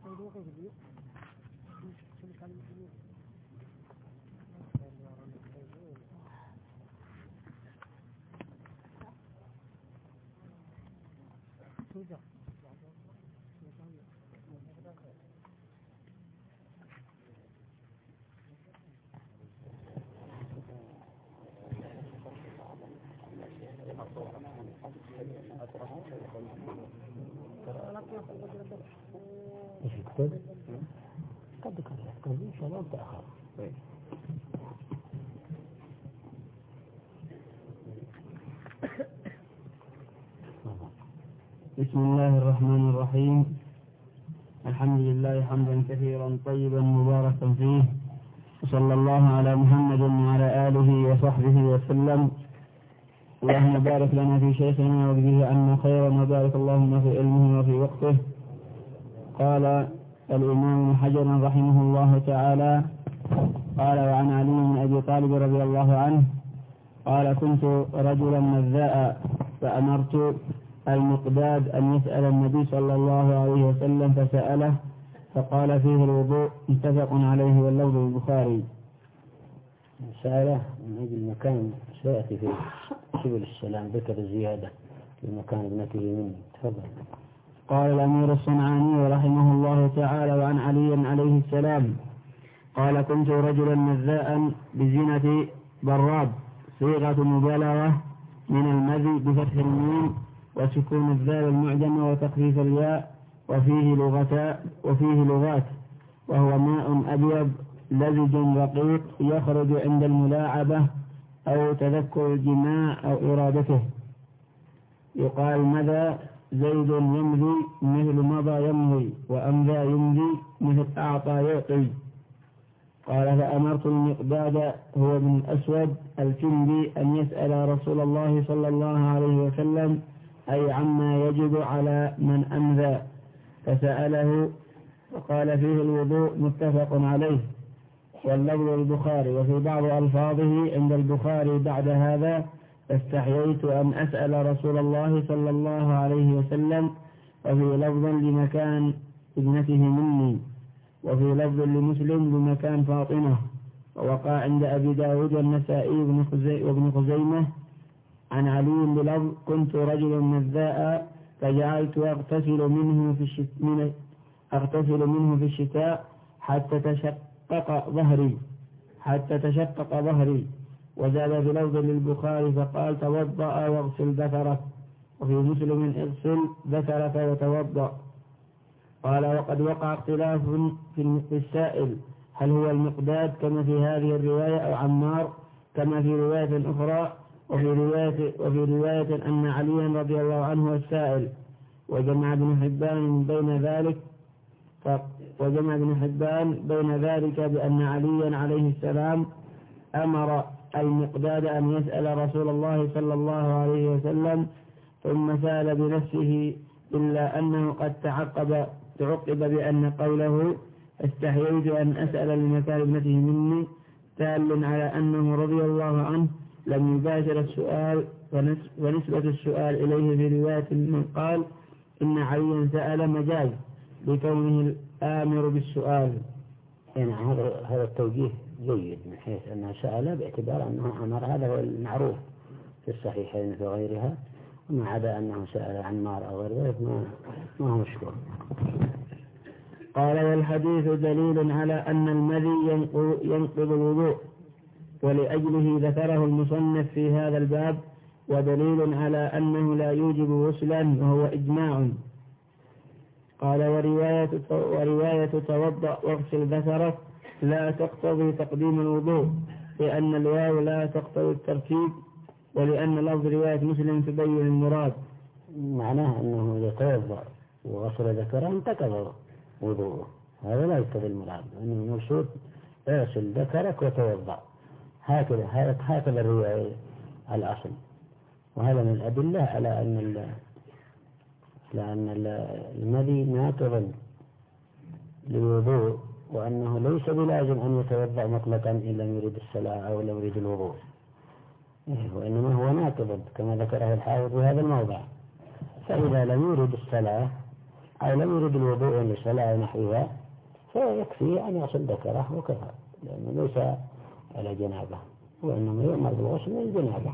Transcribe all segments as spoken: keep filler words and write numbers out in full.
ايش يكتب؟ قد كان يكتب ان شاء الله تأخر. بسم الله الرحمن الرحيم. الحمد لله حمدا كثيرا طيبا مباركا فيه، وصلى الله على محمد وعلى آله وصحبه وسلم. اللهم بارك لنا في شيخنا وبه عنا خيرا، وبارك اللهم في علمه وفي وقته. قال الإمام ابن حجر رحمه الله تعالى: قال وعن علي بن أبي طالب رضي الله عنه قال: كنت رجلا مذاء فأمرت المقداد أن يسأل النبي صلى الله عليه وسلم فسأله فقال فيه الوضوء، متفق عليه واللفظ البخاري. سأله من أجل مكان سيأتي في سبل السلام، ذكر الزيادة في مكان ابنته مني. تفضل. قال الأمير الصنعاني رحمه الله تعالى: وعن علي عليه السلام قال: كنت رجلا مذاء بزينة براد، صيغة مبالغة من المذي بفتح الميم وسكون الذال المعجمة وتخفيف الياء، وفيه لغة وفيه لغات، وهو ماء أبيض لزج رقيق يخرج عند الملاعبة أو تذكر الجماع أو إرادته. يقال مذى زيد يمضي مثل مضى يمضي، وأمذى يمضي مثل أعطى يعطي. قال: فأمرت المقداد هو ابن الأسود الكندي أن يسأل رسول الله صلى الله عليه وسلم أي عما يجب على من أمذى، فسأله وقال فيه الوضوء، متفق عليه واللفظ البخاري. وفي بعض ألفاظه عند البخاري بعد هذا: استحييت أن أسأل رسول الله صلى الله عليه وسلم، وفي لفظ لمكان ابنته مني، وفي لفظ لمسلم بمكان فاطمة. ووقع عند أبي داود والنسائي وابن خزيمة عن علي بلفظ: كنت رجلا مذاء فجعلت أغتسل منه في الشتاء أغتسل منه في الشتاء حتى تشقق ظهري حتى تشقق ظهري. وزاد في لفظ للبخاري فقال: توضأ واغسل ذكرك. وفي مسلم: اغسل ذكرك وتوضأ. قال: وقد وقع اختلاف في السائل، هل هو المقداد كما في هذه الرواية أو عمار كما في رواية أخرى؟ وفي رواية, وفي رواية أن عليا رضي الله عنه السائل. وجمع ابن حبان بين ذلك وجمع ابن حبان بين ذلك بأن عليا عليه السلام أمر المقداد أن يسأل رسول الله صلى الله عليه وسلم ثم سأل بنفسه، إلا أنه قد تعقب تعقب بأن قوله استحييت أن أسأل لمكان ابنته مني دال على أنه رضي الله عنه لم يباشر السؤال، ونسبة السؤال إليه في رواية من قال إن عليا سأل مجاز لكونه الآمر بالسؤال. يعني هذا هذا التوجيه جيد من حيث أنه سأل باعتبار أنه أمر، هذا هو المعروف في الصحيحين في غيرها، وما عدا أنه سأل عن مار أو غير ذلك ما ما هو مشكور. قال: والحديث دليل على أن المذي ينقض الوضوء، ولأجله ذكره المصنف في هذا الباب، ودليل على أنه لا يوجب غسلا وهو إجماع. قال: ورواية, ورواية توضأ واغسل ذكرك لا تقتضي تقديم الوضوء، لأن الواو لا تقتضي الترتيب، ولأن لفظ رواية مسلم تبين المراد. معناه أنه إذا توضأ وغسل ذكره انتقض وضوءه، هذا لا يقتضي المراد، لأنه المقصود اغسل ذكرك وتوضأ، هكذا هكذا الرواية الأصل. وهذا من الأدلة على أن لأن المذي ناقض للوضوء، وأنه ليس بلازم أن يتوضأ مطلقا إن لم يريد الصلاة أو لم يريد الوضوء، وإنما هو ناقض كما ذكره الحافظ في هذا الموضع. فإذا لم يريد الصلاة أو لم يرد الوضوء لصلاة نحوها فيكفي أن يغسل ذكره وكفى، لأنه ليس على جنابه، وإنما يؤمر بالغسل من الجنابة.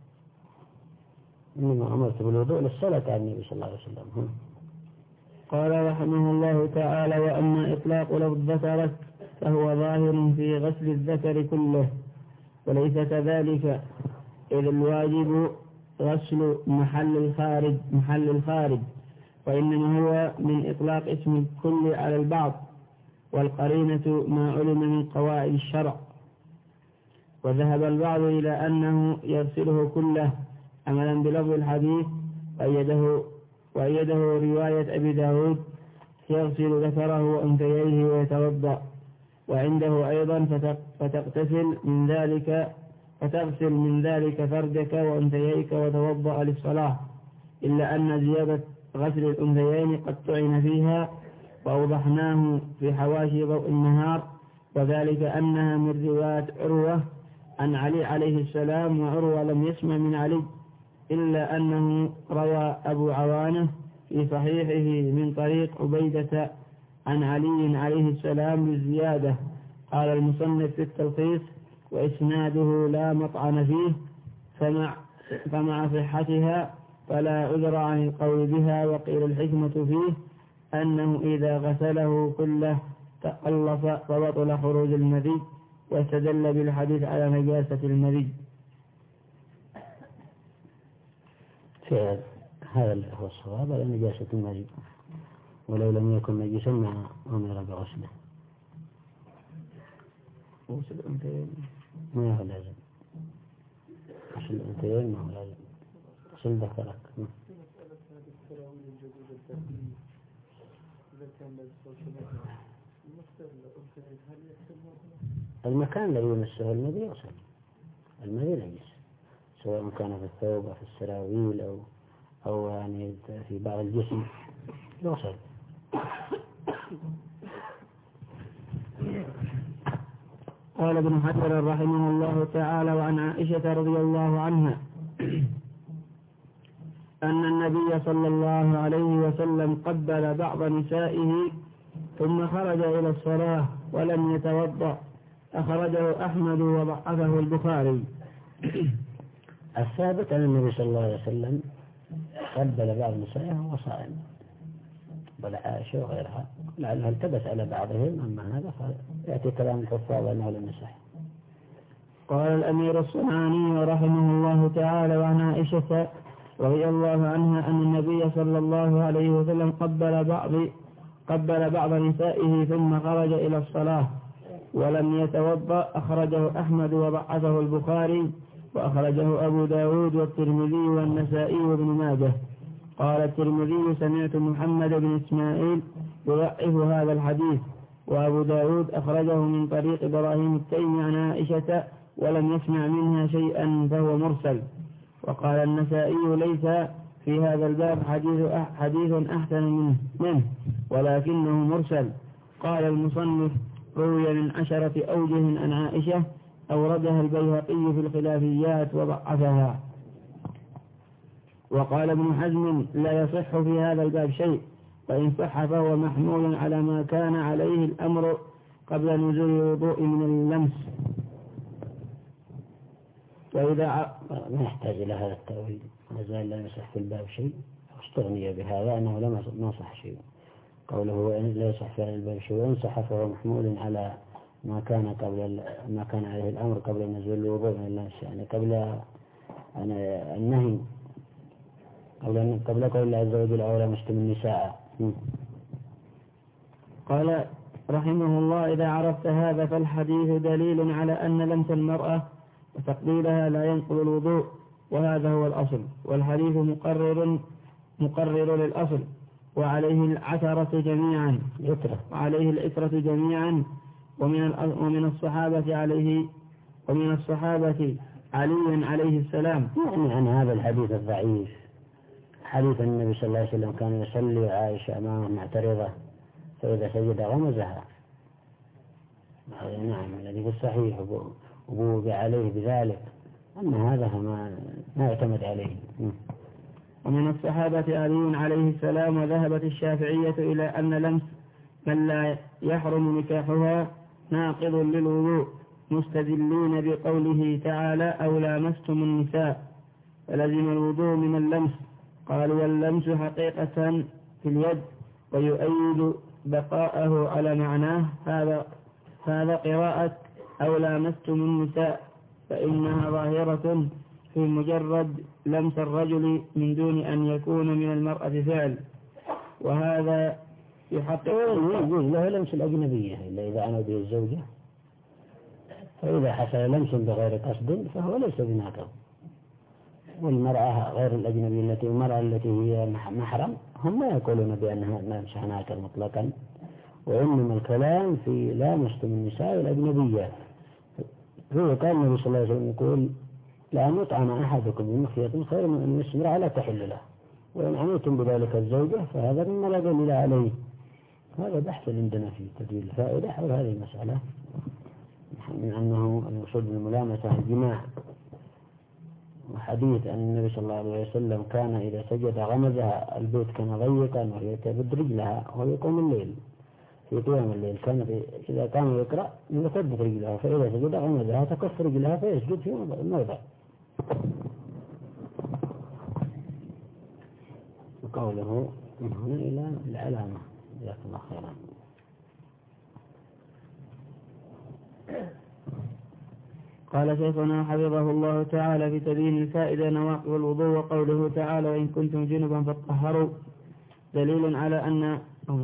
إنما أمرت بالوضوء للصلاة على النبي صلى الله عليه وسلم. قال رحمه الله تعالى: وأما إطلاق لفظ ذكرك فهو ظاهر في غسل الذكر كله، وليس كذلك، إذ الواجب غسل محل الخارج محل الخارج وإنما هو من إطلاق اسم الكل على البعض، والقرينة ما علم من قواعد الشرع. وذهب البعض إلى أنه يغسله كله عملا بلفظ الحديث، وأيده, وأيده رواية أبي داود: يغسل ذكره وأنثييه ويتوضأ. وعنده أيضا فتغتسل من ذلك فتغسل من ذلك فرجك وأنثييك وتوضأ للصلاة، إلا أن زيادة غسل الأنثيين قد طعن فيها، وأوضحناه في حواشي ضوء النهار، وذلك أنها من رواية عروة عن علي عليه السلام، وعروة لم يسمع من علي، إلا أنه روى أبو عوانة في صحيحه من طريق عبيدة عن علي عليه السلام بالزيادة. قال المصنف في التلخيص: وإسناده لا مطعن فيه، فمع, فمع صحتها فلا عذر عن القول بها. وقيل الحكمة فيه أنه إذا غسله كله تقلص فبطل خروج المذي، واستدل بالحديث على نجاسة المذي. فعل هذا هو الصواب على نجاسة المذي، ولو لم يكن نجسا ما أمر بغسله. غسل الأنثيين ما هو لازم، غسل الأنثيين ما هو لازم، غسل ذكرك. المكان الذي يمسه المذي يغسل، المذي نجس، سواء كان في الثوب أو في السراويل أو أو يعني في بعض الجسم يغسل. قال ابن حجر رحمه الله تعالى: وعن عائشة رضي الله عنها أن النبي صلى الله عليه وسلم قبل بعض نسائه ثم خرج إلى الصلاة ولم يتوضأ، أخرجه أحمد وضعفه البخاري. الثابت أن النبي صلى الله عليه وسلم قبل بعض نسائه وهو صائم، بل عائشة وغيرها لعلها التبس على بعضهم، أما هذا فيأتي كلام الحفاظ أنه لم يصح. قال الأمير الصنعاني رحمه الله تعالى: وعن عائشة رضي الله عنها أن النبي صلى الله عليه وسلم قبل بعض قبل بعض نسائه ثم خرج إلى الصلاة ولم يتوضأ، أخرجه أحمد وضعفه البخاري، وأخرجه أبو داود والترمذي والنسائي وابن ماجه. قال الترمذي: سمعت محمد بن إسماعيل يضعف هذا الحديث. وأبو داود أخرجه من طريق إبراهيم التيمي عن عائشة ولم يسمع منها شيئا فهو مرسل. وقال النسائي: ليس في هذا الباب حديث حديث أحسن منه, منه ولكنه مرسل. قال المصنف: روي من عشرة أوجه عن عائشة، أوردها البيهقي في الخلافيات وضعفها. وقال ابن حزم: لا يصح في هذا الباب شيء، وإن صح فهو محمول على ما كان عليه الأمر قبل نزول الوضوء من اللمس. وإذا ما يحتاج إلى هذا التأويل، ما زال لا يصح في الباب شيء، استغني بهذا أنه لم يصح شيء. قوله وإن لا يصح في هذا الباب شيء وإن صح فهو محمول على ما كان قبل ما كان عليه الأمر قبل نزول الوضوء من اللمس، يعني قبل يعني النهي، قبل قبل قول الله عز وجل: أو لمستم النساء. قال رحمه الله: إذا عرفت هذا فالحديث دليل على أن لمس المرأة وتقبيلها لا ينقض الوضوء، وهذا هو الأصل، والحديث مقرر مقرر للأصل، وعليه العثرة جميعا وعليه العثرة جميعا ومن ومن الصحابة عليه ومن الصحابة علي عليه السلام. يعني عن هذا الحديث الضعيف، حديث النبي صلى الله عليه وسلم كان يصلي وعائشة أمامه معترضة فإذا سجد غمزها. نعم الذي في الصحيح وبوب عليه بذلك، أما هذا ما ما يعتمد عليه. ومن الصحابة علي عليه السلام. وذهبت الشافعية إلى أن لمس من لا يحرم نكاحها ناقض للوضوء، مستدلين بقوله تعالى أو لامستم النساء، فلزم الوضوء من اللمس. قالوا واللمس حقيقة في اليد، ويؤيد بقاءه على معناه هذا هذا قراءة أو لامستم النساء، فإنها ظاهرة في مجرد لمس الرجل من دون أن يكون من المرأة فعل، وهذا يحقق يجوز له لمس الأجنبية إلا إذا أنا به الزوجة، فإذا حصل لمس بغير قصد فهو ليس بناقض. والمرأة غير الأجنبية التي المرأة التي هي محرم هم لا يقولون بأنها لمس ناقض مطلقا، وإنما الكلام في لامستم النساء الأجنبية. هو كان النبي صلى الله عليه وسلم يقول لا يطعن أحدكم بمخيط خير من أن يسمر على تحل له، وإن عملتم بذلك الزوجة فهذا مما لا دليل عليه. هذا بحث عندنا في تدليل الفائدة حول هذه المسألة، من أنه المقصود بالملامسة الجماع. وحديث أن النبي صلى الله عليه وسلم كان إذا سجد غمزها، البيت كان ضيقا وهي تبد رجلها وهو يقوم الليل في قيام الليل، كان إذا كان يقرأ يثبت رجلها، فإذا سجد غمزها تكف رجلها فيسجد في موضع. وقوله من هنا إلى العلامة. جزاك الله خيرا. قال شيخنا حفظه الله تعالى في تبيين الفائدة نواقض الوضوء، وقوله تعالى وإن كنتم جنبا فاطهروا، دليل على أن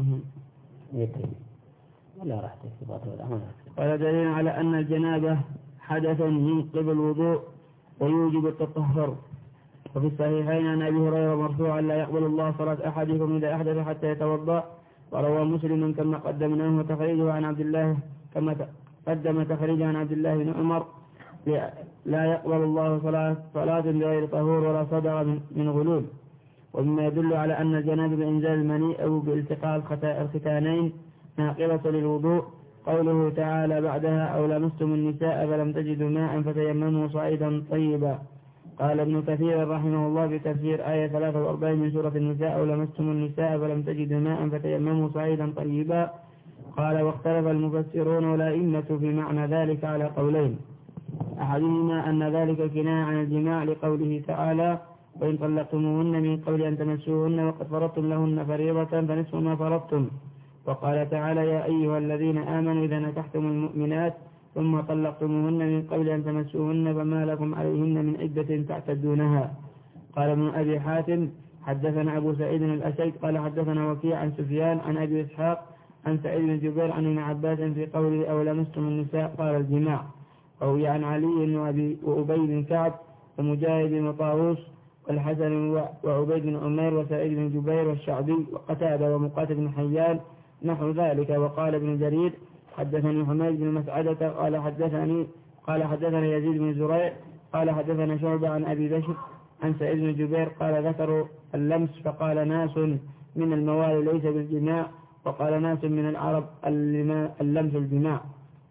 ولا راح تثبت ولا قال دليل على أن الجنابة حدث ينقض الوضوء ويوجب التطهر. وفي الصحيحين عن أبي هريرة مرفوعا لا يقبل الله صلاة أحدكم إذا أحدث حتى يتوضأ، وروى مسلم كما قدمناه وتخريجه عن عبد الله كما قدم تخريجه عن عبد الله بن عمر لا يقبل الله صلاة, صلاة بغير طهور ولا صدر من غلول. ومما يدل على أن الجنابة بإنزال المني أو بالتقاء الختانين ناقضة للوضوء قوله تعالى بعدها أو لمستم النساء فلم تجدوا ماء فتيمموا صعيدا طيبا. قال ابن كثير رحمه الله بتفسير آية ثلاثة وأربعين من سورة النساء أو لمستم النساء فلم تجدوا ماء فتيمموا صعيدا طيبا. قال واختلف المفسرون والأئمة في معنى ذلك على قولين، أحدهما أن ذلك كناية عن الجماع لقوله تعالى وإن طلقتموهن من قبل أن تمسوهن وقد فرضتم لهن فريضة فنصف ما فرضتم. وقال تعالى يا أيها الذين آمنوا إذا نكحتم المؤمنات ثم طلقتموهن من قبل أن تمسوهن فما لكم عليهن من عدة تعتدونها. قال ابن أبي حاتم حدثنا أبو سعيد الأشيد قال حدثنا وكيع عن سفيان عن أبي إسحاق عن سعيد بن جبير عن ابن عباس في قوله أو لمستم النساء قال الجماع. أو عن علي وأبي بن كعب ومجاهد وطاووس والحسن وعبيد بن عمير وسعيد بن جبير والشعبي وقتادة ومقاتل بن حيان نحو ذلك. وقال ابن جرير حدثني حميد بن مسعدة قال حدثني قال حدثنا يزيد بن زريع قال حدثنا شعبة عن أبي بشر عن سعيد بن جبير قال ذكروا اللمس فقال ناس من الموالي ليس بالجماع وقال ناس من العرب اللمس الجماع.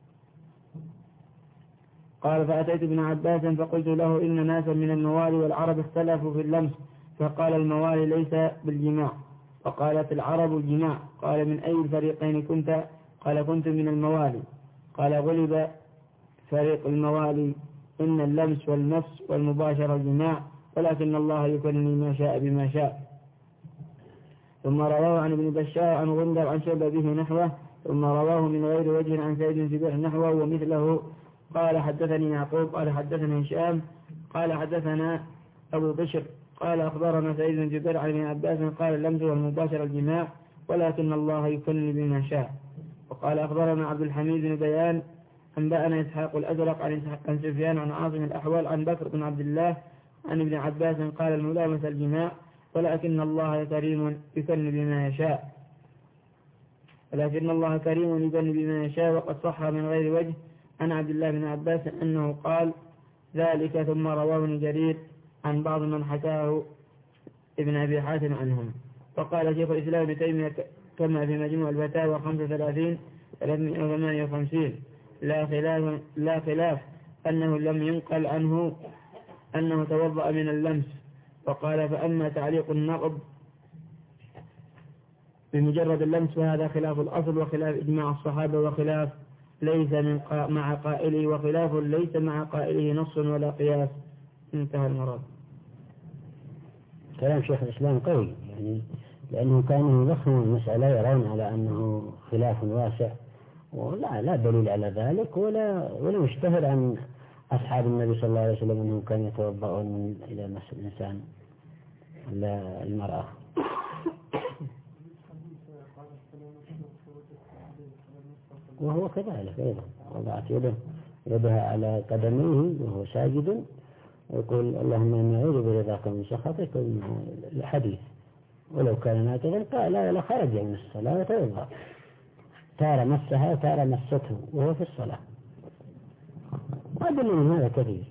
قال فأتيت ابن عباس فقلت له إن ناسا من الموالي والعرب اختلفوا في اللمس، فقال الموالي ليس بالجماع وقالت العرب الجماع. قال من أي الفريقين كنت؟ قال كنت من الموالي. قال غلب فريق الموالي إن اللمس والنفس والمباشرة الجماع ولكن الله يكنني ما شاء بما شاء. ثم رواه عن ابن بشار عن غندر عن شعبة به نحوه ثم رواه من غير وجه عن سعيد بن جبير نحوه ومثله. قال حدثني يعقوب قال حدثنا هشام قال حدثنا أبو بشر قال أخبرنا سعيد بن جبير عن ابن عباس قال اللمس والمباشرة الجماع ولكن الله يكنني بما شاء. وقال أخبرنا عبد الحميد بن بيان أنبأنا إسحاق الأزرق عن, عن سفيان عن عاصم الأحوال عن بكر بن عبد الله عن ابن عباس قال الملامسة الجماع ولكن الله كريم يكن بما يشاء ولكن الله كريم يكن بما يشاء. وقد صح من غير وجه عن عبد الله بن عباس أنه قال ذلك. ثم رواه ابن جرير عن بعض من حكاه ابن أبي حاتم عنهم. وقال شيخ الإسلام ابن تيمية كما في مجموع الفتاوى خمسة وثلاثين ثلاثمائة وثمانية وخمسين لا خلاف, لا خلاف أنه لم ينقل عنه أنه توضأ من اللمس وقال فأما تعليق النقض بمجرد اللمس فهذا خلاف الأصل وخلاف إجماع الصحابة وخلاف ليس من قا مع قائله وخلاف ليس مع قائله نص ولا قياس. انتهى المراد. كلام شيخ الإسلام قوي يعني، لأنه كانوا يضخمون المسألة يرون على أنه خلاف واسع، ولا لا دليل على ذلك ولا ولا مشتهر عن أصحاب النبي صلى الله عليه وسلم أنهم كانوا يتوضؤون من إلى مس الإنسان المرأة. وهو كذلك أيضا وضعت يده يدها على قدميه وهو ساجد ويقول اللهم إني أعوذ برضاك من سخطك. الحديث ولو كان ناقضا قال لا لا خرج من الصلاة وتوضأ، تارى مسها تارى مسته وهو في الصلاة. وأدل من هذا كثير.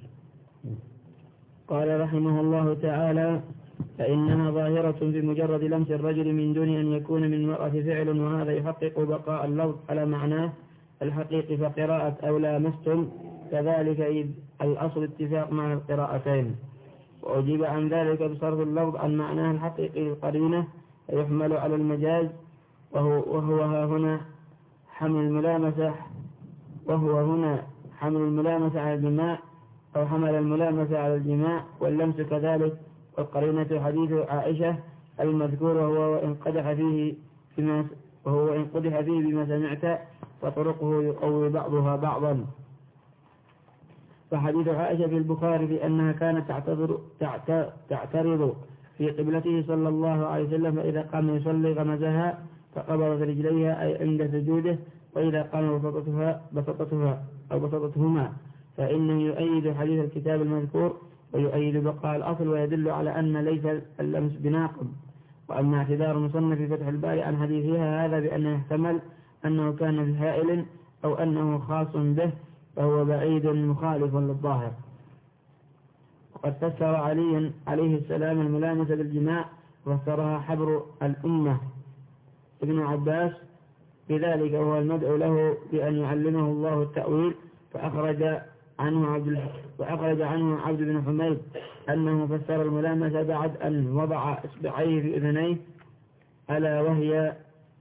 قال رحمه الله تعالى فإنها ظاهرة في مجرد لمس الرجل من دون أن يكون من المرأة فعل، وهذا يحقق بقاء اللفظ على معناه الحقيقي فقراءة أو لامستم كذلك إذ الأصل اتفاق مع القراءتين. وأجيب عن ذلك بصرف اللفظ عن معناه الحقيقي للقرينة فيحمل على المجاز، وهو, وهو ها هنا حمل الملامسة وهو هنا حمل الملامسة على الجماع أو حمل الملامسة على الجماع واللمس كذلك. والقرينة حديث عائشة المذكور وهو وإن قدح فيه بما وهو وإن قدح فيه بما سمعت فطرقه يقوي بعضها بعضا. فحديث عائشة في البخاري بأنها كانت تعتذر تعترض في قبلته صلى الله عليه وسلم، فإذا قام يصلي غمزها فقبضت رجليها أي عند سجوده، وإذا قام بسطتها بسطتها أو بسطتهما، فإنه يؤيد حديث الكتاب المذكور ويؤيد بقاء الأصل ويدل على أن ليس اللمس بناقض. وأما اعتذار المصنف في فتح الباري عن حديثها هذا بأنه يحتمل أنه كان بهائل أو أنه خاص به فهو بعيد مخالف للظاهر. وقد فسر علي عليه السلام الملامسة بالجماع وفسرها حبر الأمة ابن عباس بذلك، وهو المدعو له بأن يعلمه الله التأويل. فأخرج عنه عبد وأخرج عنه عبد بن حميد أنه فسر الملامسة بعد أن وضع إصبعيه في أذنيه ألا وهي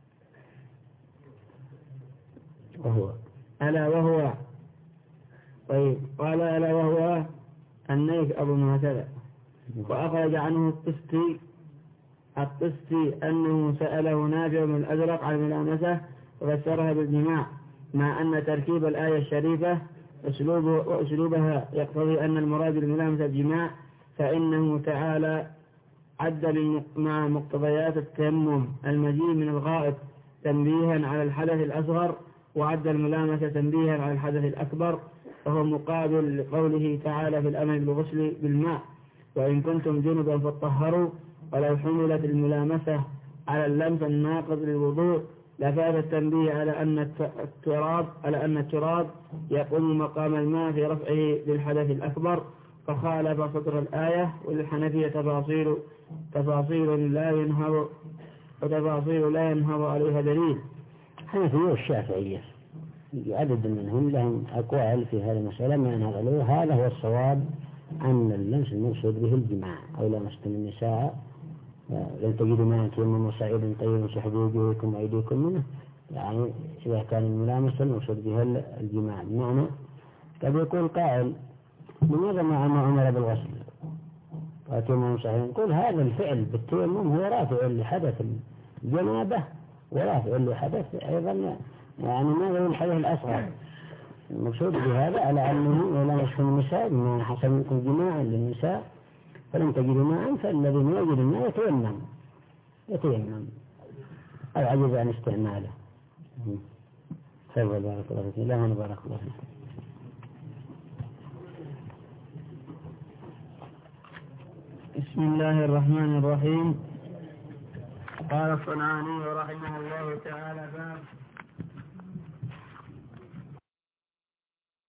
وهو ألا وهو طيب قال ألا وهو النيك أبو معتدى. وأخرج عنه الطستي الطستي أنه سأله نافع من الأزرق عن الملامسة وفسرها بالجماع، مع أن تركيب الآية الشريفة أسلوب وأسلوبها يقتضي أن المراد الملامسة الجماع، فإنه تعالى عد مع مقتضيات التيمم المجيء من الغائط تنبيها على الحدث الأصغر، وعد الملامسة تنبيها على الحدث الأكبر، فهو مقابل لقوله تعالى في الأمر بالغسل بالماء وإن كنتم جنبا فاطهروا. ولو حملت الملامسة على اللمس الناقض للوضوء لفاد التنبيه على أن التراب على أن التراب يقوم مقام الماء في رفعه للحدث الأكبر، فخالف سطر الآية. وللحنفية تفاصيل تفاصيل لا ينهض وتفاصيل لا ينهض عليها دليل. الحنفية والشافعية عدد منهم لهم أقوال في هذه المسألة ما ينهض عليه. هذا هو الصواب أن اللمس المقصود به الجماع أو لمستم النساء لن تجدوا ما تيمموا صعيدا طيبا سحبوا وجوهكم وأيديكم منه، يعني إذا كان الملامسة المقصود بها الجماع. بمعنى قد يقول قائل لماذا ما أمر بالغسل وتيمموا صعيدا؟ نقول هذا الفعل بالتيمم هو رافع لحدث الجنابة ورافع لحدث أيضا يعني ماذا من الحدث الأصغر. المقصود بهذا على أنه لا يشفى النساء بما حصل منكم جماعا للنساء فلم تجدوا ماء فالذي ما يجد الماء يتيمم يتيمم أو عجز عن استعماله. فالله بارك الله فيك. لا من بارك الله فيك. بسم الله الرحمن الرحيم. قال الصنعاني رحمه الله تعالى باب